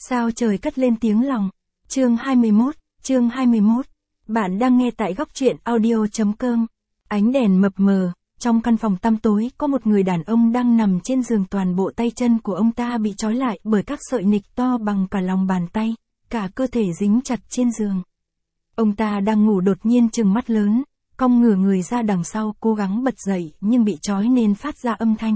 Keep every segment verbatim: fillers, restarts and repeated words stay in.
Sao trời cất lên tiếng lòng. Chương hai mươi mốt, chương hai mươi mốt. Bạn đang nghe tại góc truyện audio.com. Ánh đèn mập mờ, trong căn phòng tăm tối có một người đàn ông đang nằm trên giường, toàn bộ tay chân của ông ta bị trói lại bởi các sợi nịch to bằng cả lòng bàn tay, cả cơ thể dính chặt trên giường. Ông ta đang ngủ, đột nhiên trừng mắt lớn, cong ngửa người ra đằng sau, cố gắng bật dậy nhưng bị trói nên phát ra âm thanh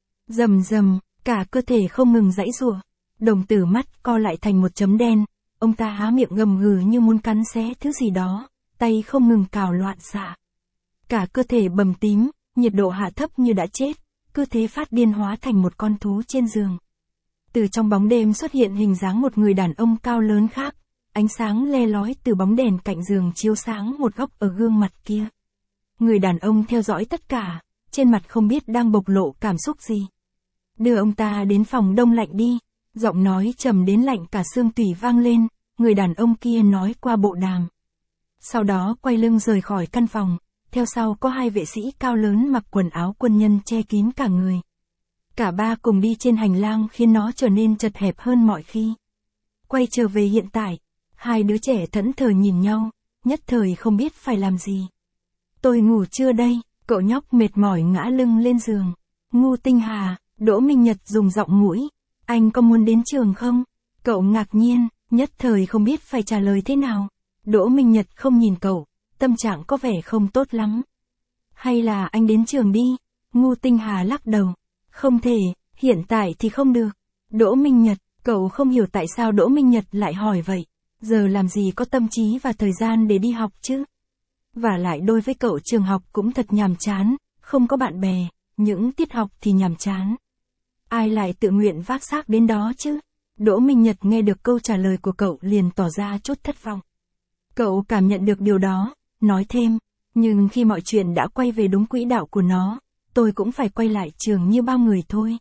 rầm rầm, cả cơ thể không ngừng giãy giụa. Đồng tử mắt co lại thành một chấm đen, ông ta há miệng gầm gừ như muốn cắn xé thứ gì đó, tay không ngừng cào loạn xạ. Cả cơ thể bầm tím, nhiệt độ hạ thấp như đã chết, cứ thế phát điên hóa thành một con thú trên giường. Từ trong bóng đêm xuất hiện hình dáng một người đàn ông cao lớn khác, ánh sáng le lói từ bóng đèn cạnh giường chiếu sáng một góc ở gương mặt kia. Người đàn ông theo dõi tất cả, trên mặt không biết đang bộc lộ cảm xúc gì. Đưa ông ta đến phòng đông lạnh đi. Giọng nói trầm đến lạnh cả xương tủy vang lên, người đàn ông kia nói qua bộ đàm. Sau đó quay lưng rời khỏi căn phòng, theo sau có hai vệ sĩ cao lớn mặc quần áo quân nhân che kín cả người. Cả ba cùng đi trên hành lang khiến nó trở nên chật hẹp hơn mọi khi. Quay trở về hiện tại, hai đứa trẻ thẫn thờ nhìn nhau, nhất thời không biết phải làm gì. Tôi ngủ chưa đây? Cậu nhóc mệt mỏi ngã lưng lên giường. Ngu Tinh Hà, Đỗ Minh Nhật dùng giọng mũi. Anh có muốn đến trường không? Cậu ngạc nhiên, nhất thời không biết phải trả lời thế nào. Đỗ Minh Nhật không nhìn cậu, tâm trạng có vẻ không tốt lắm. Hay là anh đến trường đi? Ngu Tinh Hà lắc đầu. Không thể, hiện tại thì không được. Đỗ Minh Nhật, cậu không hiểu tại sao Đỗ Minh Nhật lại hỏi vậy. Giờ làm gì có tâm trí và thời gian để đi học chứ? Và lại đối với cậu trường học cũng thật nhàm chán, không có bạn bè, những tiết học thì nhàm chán. Ai lại tự nguyện vác xác đến đó chứ? Đỗ Minh Nhật nghe được câu trả lời của cậu liền tỏ ra chút thất vọng. Cậu cảm nhận được điều đó, nói thêm, nhưng khi mọi chuyện đã quay về đúng quỹ đạo của nó, tôi cũng phải quay lại trường như bao người thôi.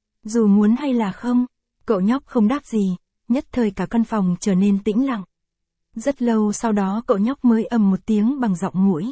Dù muốn hay là không, cậu nhóc không đáp gì, nhất thời cả căn phòng trở nên tĩnh lặng. Rất lâu sau đó cậu nhóc mới ầm một tiếng bằng giọng mũi.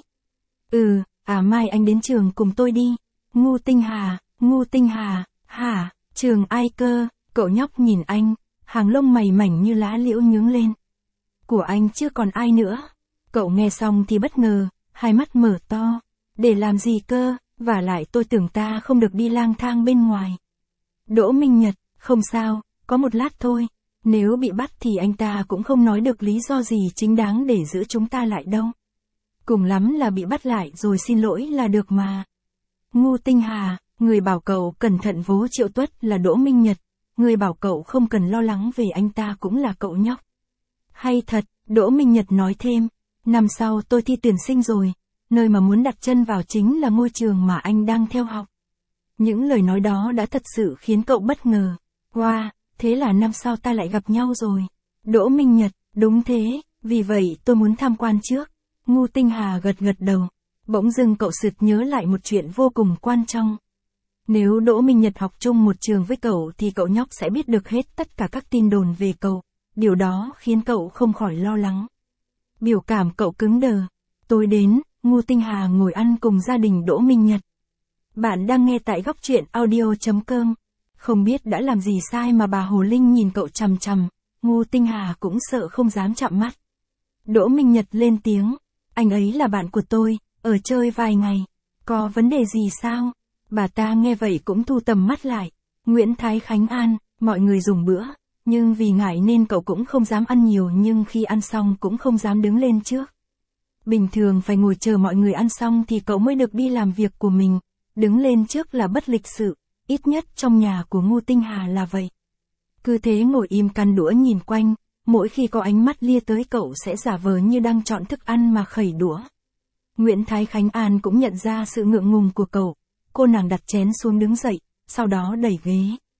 Ừ, à mai anh đến trường cùng tôi đi. Ngu Tinh Hà, Ngu Tinh Hà. Hả, trường ai cơ? Cậu nhóc nhìn anh, hàng lông mày mảnh như lá liễu nhướng lên. Của anh chưa còn ai nữa. Cậu nghe xong thì bất ngờ, hai mắt mở to. Để làm gì cơ? Và lại tôi tưởng ta không được đi lang thang bên ngoài. Đỗ Minh Nhật, không sao, có một lát thôi. Nếu bị bắt thì anh ta cũng không nói được lý do gì chính đáng để giữ chúng ta lại đâu. Cùng lắm là bị bắt lại rồi xin lỗi là được mà. Ngu Tinh Hà, người bảo cậu cẩn thận vố Triệu Tuất là Đỗ Minh Nhật, người bảo cậu không cần lo lắng về anh ta cũng là cậu nhóc. Hay thật, Đỗ Minh Nhật nói thêm, năm sau tôi thi tuyển sinh rồi, nơi mà muốn đặt chân vào chính là ngôi trường mà anh đang theo học. Những lời nói đó đã thật sự khiến cậu bất ngờ. Wow, thế là năm sau ta lại gặp nhau rồi. Đỗ Minh Nhật, đúng thế, vì vậy tôi muốn tham quan trước. Ngu Tinh Hà gật gật đầu. Bỗng dưng cậu sực nhớ lại một chuyện vô cùng quan trọng. Nếu Đỗ Minh Nhật học chung một trường với cậu thì cậu nhóc sẽ biết được hết tất cả các tin đồn về cậu. Điều đó khiến cậu không khỏi lo lắng. Biểu cảm cậu cứng đờ. Tối đến, Ngu Tinh Hà ngồi ăn cùng gia đình Đỗ Minh Nhật. Bạn đang nghe tại góc truyện audio.com. Không biết đã làm gì sai mà bà Hồ Linh nhìn cậu chằm chằm, Ngu Tinh Hà cũng sợ không dám chạm mắt. Đỗ Minh Nhật lên tiếng, anh ấy là bạn của tôi, ở chơi vài ngày. Có vấn đề gì sao? Bà ta nghe vậy cũng thu tầm mắt lại. Nguyễn Thái Khánh An, mọi người dùng bữa, nhưng vì ngại nên cậu cũng không dám ăn nhiều, nhưng khi ăn xong cũng không dám đứng lên trước. Bình thường phải ngồi chờ mọi người ăn xong thì cậu mới được đi làm việc của mình, đứng lên trước là bất lịch sự, ít nhất trong nhà của Ngu Tinh Hà là vậy. Cứ thế ngồi im căn đũa nhìn quanh, mỗi khi có ánh mắt lia tới cậu sẽ giả vờ như đang chọn thức ăn mà khẩy đũa. Nguyễn Thái Khánh An cũng nhận ra sự ngượng ngùng của cậu. Cô nàng đặt chén xuống đứng dậy, sau đó đẩy ghế.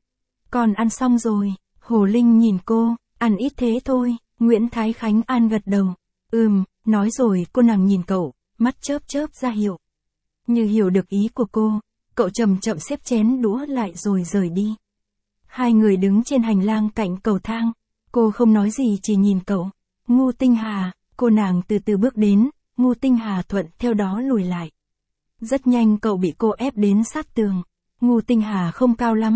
Con ăn xong rồi, Hồ Linh nhìn cô, ăn ít thế thôi, Nguyễn Thái Khánh An gật đầu. Ừm, nói rồi cô nàng nhìn cậu, mắt chớp chớp ra hiệu. Như hiểu được ý của cô, cậu chậm chậm xếp chén đũa lại rồi rời đi. Hai người đứng trên hành lang cạnh cầu thang, cô không nói gì chỉ nhìn cậu. Ngu Tinh Hà, cô nàng từ từ bước đến, Ngu Tinh Hà thuận theo đó lùi lại. Rất nhanh cậu bị cô ép đến sát tường. Ngu Tinh Hà không cao lắm,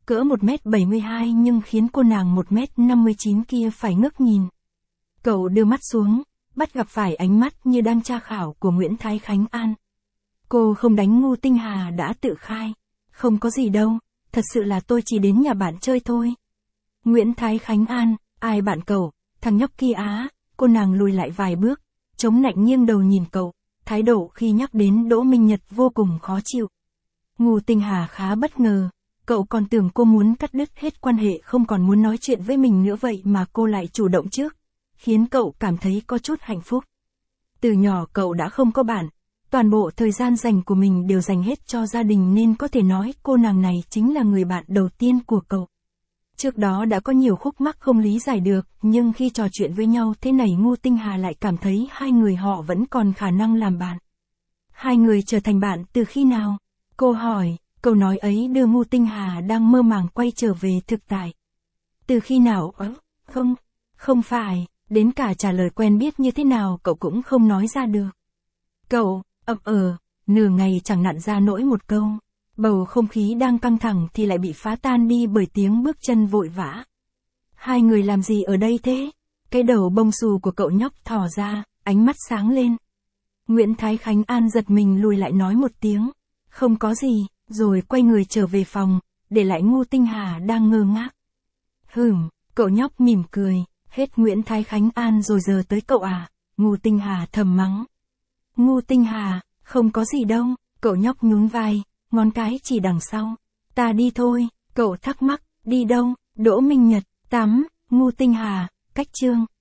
cỡ một mét bảy mươi hai nhưng khiến cô nàng một mét năm mươi chín kia phải ngước nhìn. Cậu đưa mắt xuống, bắt gặp phải ánh mắt như đang tra khảo của Nguyễn Thái Khánh An. Cô không đánh ngu Tinh Hà đã tự khai. Không có gì đâu, thật sự là tôi chỉ đến nhà bạn chơi thôi. Nguyễn Thái Khánh An, ai bạn cậu, thằng nhóc kia á, cô nàng lùi lại vài bước, chống nạnh nghiêng đầu nhìn cậu, thái độ khi nhắc đến Đỗ Minh Nhật vô cùng khó chịu. Ngu Tinh Hà khá bất ngờ, cậu còn tưởng cô muốn cắt đứt hết quan hệ không còn muốn nói chuyện với mình nữa vậy mà cô lại chủ động trước, khiến cậu cảm thấy có chút hạnh phúc. Từ nhỏ cậu đã không có bạn, toàn bộ thời gian dành của mình đều dành hết cho gia đình nên có thể nói cô nàng này chính là người bạn đầu tiên của cậu. Trước đó đã có nhiều khúc mắc không lý giải được, nhưng khi trò chuyện với nhau thế này Ngu Tinh Hà lại cảm thấy hai người họ vẫn còn khả năng làm bạn. Hai người trở thành bạn từ khi nào? Cô hỏi, câu nói ấy đưa Ngu Tinh Hà đang mơ màng quay trở về thực tại. Từ khi nào? Ơ, không, không phải, đến cả trả lời quen biết như thế nào cậu cũng không nói ra được. Cậu, ậm ờ, nửa ngày chẳng nặn ra nỗi một câu. Bầu không khí đang căng thẳng thì lại bị phá tan đi bởi tiếng bước chân vội vã. Hai người làm gì ở đây thế? Cái đầu bông xù của cậu nhóc thò ra, ánh mắt sáng lên. Nguyễn Thái Khánh An giật mình lùi lại nói một tiếng. Không có gì, rồi quay người trở về phòng, để lại Ngu Tinh Hà đang ngơ ngác. Hửm, cậu nhóc mỉm cười, hết Nguyễn Thái Khánh An rồi giờ tới cậu à, Ngu Tinh Hà thầm mắng. Ngu Tinh Hà, không có gì đâu, cậu nhóc nhún vai, ngón cái chỉ đằng sau. Ta đi thôi, cậu thắc mắc, đi đâu? Đỗ Minh Nhật, tắm, Ngu Tinh Hà, cách chương.